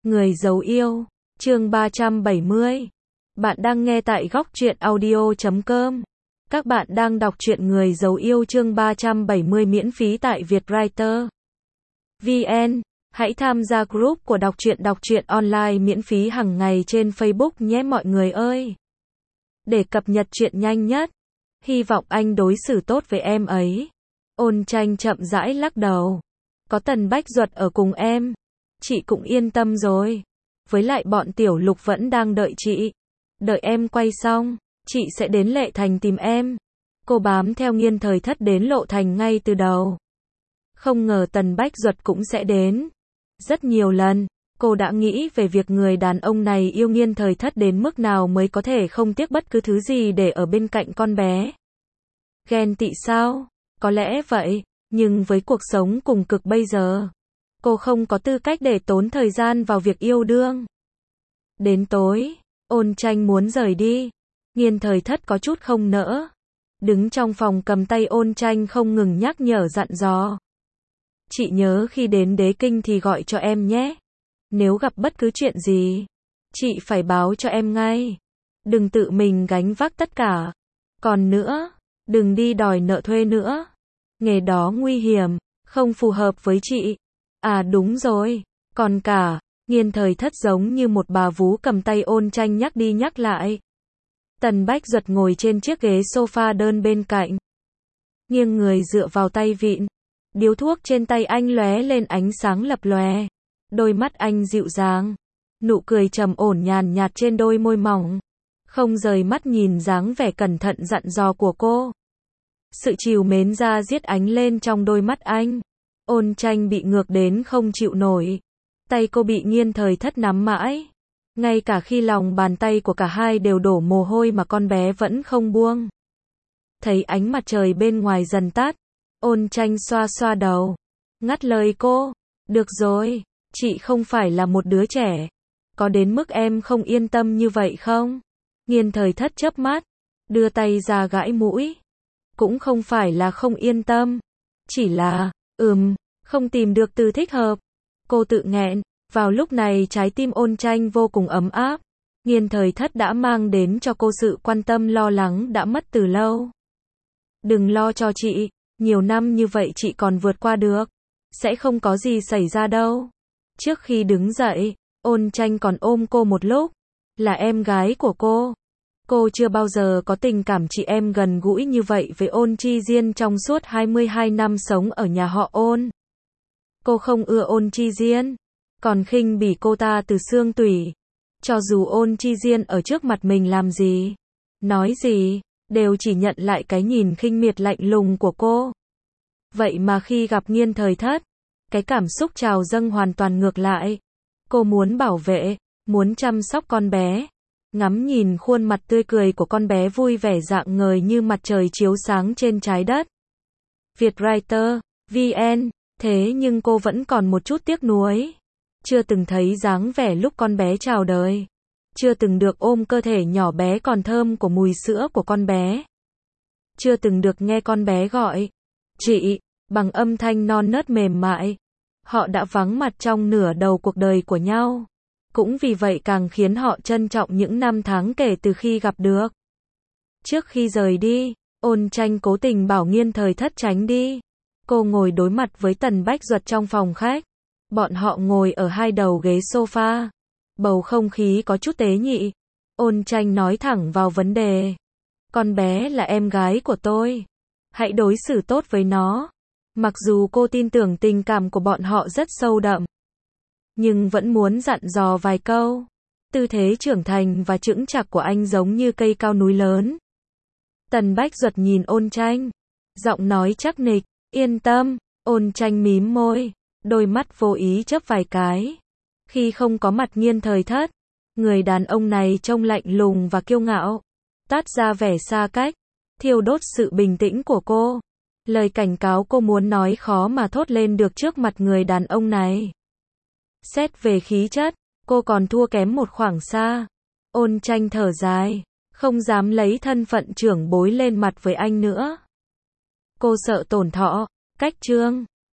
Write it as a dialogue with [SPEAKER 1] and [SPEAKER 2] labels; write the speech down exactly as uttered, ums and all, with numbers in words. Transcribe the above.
[SPEAKER 1] Người giấu yêu, chương ba trăm bảy mươi. Bạn đang nghe tại góc truyện audio chấm com. Các bạn đang đọc truyện Người giấu yêu chương ba trăm bảy mươi miễn phí tại Vietwriter vê en. Hãy tham gia group của đọc truyện đọc truyện online miễn phí hàng ngày trên Facebook nhé mọi người ơi. Để cập nhật truyện nhanh nhất. Hy vọng anh đối xử tốt với em ấy. Ôn Tranh chậm rãi lắc đầu. Có Tần Bách Duật ở cùng em, chị cũng yên tâm rồi. Với lại bọn Tiểu Lục vẫn đang đợi chị. Đợi em quay xong, chị sẽ đến Lệ Thành tìm em. Cô bám theo Nghiên Thời Thất đến Lộ Thành ngay từ đầu. Không ngờ Tần Bách Duật cũng sẽ đến. Rất nhiều lần, cô đã nghĩ về việc người đàn ông này yêu Nghiên Thời Thất đến mức nào mới có thể không tiếc bất cứ thứ gì để ở bên cạnh con bé. Ghen tị sao? Có lẽ vậy, nhưng với cuộc sống cùng cực bây giờ, cô không có tư cách để tốn thời gian vào việc yêu đương. Đến tối, Ôn Tranh muốn rời đi. Nghiên Thời Thất có chút không nỡ. Đứng trong phòng cầm tay Ôn Tranh không ngừng nhắc nhở dặn dò. Chị nhớ khi đến Đế Kinh thì gọi cho em nhé. Nếu gặp bất cứ chuyện gì, chị phải báo cho em ngay. Đừng tự mình gánh vác tất cả. Còn nữa, đừng đi đòi nợ thuê nữa. Nghề đó nguy hiểm, không phù hợp với chị. À đúng rồi, còn cả, Nghiên Thời Thất giống như một bà vú cầm tay Ôn Tranh nhắc đi nhắc lại. Tần Bách Duật ngồi trên chiếc ghế sofa đơn bên cạnh. Nghiêng người dựa vào tay vịn. Điếu thuốc trên tay anh lóe lên ánh sáng lập lòe. Đôi mắt anh dịu dàng. Nụ cười trầm ổn nhàn nhạt trên đôi môi mỏng. Không rời mắt nhìn dáng vẻ cẩn thận dặn dò của cô. Sự trìu mến ra giết ánh lên trong đôi mắt anh. Ôn Tranh bị ngược đến không chịu nổi. Tay cô bị Nghiên Thời Thất nắm mãi. Ngay cả khi lòng bàn tay của cả hai đều đổ mồ hôi mà con bé vẫn không buông. Thấy ánh mặt trời bên ngoài dần tắt. Ôn Tranh xoa xoa đầu. Ngắt lời cô. Được rồi, chị không phải là một đứa trẻ. Có đến mức em không yên tâm như vậy không? Nghiên Thời Thất chớp mắt. Đưa tay ra gãi mũi. Cũng không phải là không yên tâm. Chỉ là, ừm, không tìm được từ thích hợp. Cô tự nghẹn. Vào lúc này trái tim Ôn Tranh vô cùng ấm áp. Nghiên Thời Thất đã mang đến cho cô sự quan tâm lo lắng đã mất từ lâu. Đừng lo cho chị. Nhiều năm như vậy chị còn vượt qua được. Sẽ không có gì xảy ra đâu. Trước khi đứng dậy, Ôn Tranh còn ôm cô một lúc. Là em gái của cô. Cô chưa bao giờ có tình cảm chị em gần gũi như vậy với Ôn Chi Diên trong suốt hai mươi hai năm sống ở nhà họ Ôn. Cô không ưa Ôn Chi Diên, còn khinh bỉ cô ta từ xương tủy. Cho dù Ôn Chi Diên ở trước mặt mình làm gì, nói gì, đều chỉ nhận lại cái nhìn khinh miệt lạnh lùng của cô. Vậy mà khi gặp Nghiên Thời Thất, cái cảm xúc trào dâng hoàn toàn ngược lại. Cô muốn bảo vệ, muốn chăm sóc con bé. Ngắm nhìn khuôn mặt tươi cười của con bé vui vẻ rạng ngời như mặt trời chiếu sáng trên trái đất. Vietwriter vê en. Thế nhưng cô vẫn còn một chút tiếc nuối. Chưa từng thấy dáng vẻ lúc con bé chào đời. Chưa từng được ôm cơ thể nhỏ bé còn thơm của mùi sữa của con bé. Chưa từng được nghe con bé gọi chị, bằng âm thanh non nớt mềm mại. Họ đã vắng mặt trong nửa đầu cuộc đời của nhau. Cũng vì vậy càng khiến họ trân trọng những năm tháng kể từ khi gặp được. Trước khi rời đi, Ôn Tranh cố tình bảo Nghiên Thời Thất tránh đi. Cô ngồi đối mặt với Tần Bách Duật trong phòng khách. Bọn họ ngồi ở hai đầu ghế sofa. Bầu không khí có chút tế nhị. Ôn Tranh nói thẳng vào vấn đề. Con bé là em gái của tôi. Hãy đối xử tốt với nó. Mặc dù cô tin tưởng tình cảm của bọn họ rất sâu đậm, nhưng vẫn muốn dặn dò vài câu. Tư thế trưởng thành và chững chạc của anh giống như cây cao núi lớn. Tần Bách Duật nhìn Ôn Tranh. Giọng nói chắc nịch. Yên tâm. Ôn Tranh mím môi. Đôi mắt vô ý chớp vài cái. Khi không có mặt Nghiên Thời Thất, người đàn ông này trông lạnh lùng và kiêu ngạo. Toát ra vẻ xa cách. Thiêu đốt sự bình tĩnh của cô. Lời cảnh cáo cô muốn nói khó mà thốt lên được trước mặt người đàn ông này. Xét về khí chất, cô còn thua kém một khoảng xa. Ôn Tranh thở dài, không dám lấy thân phận trưởng bối lên mặt với anh nữa. Cô sợ tổn thọ. Cách chương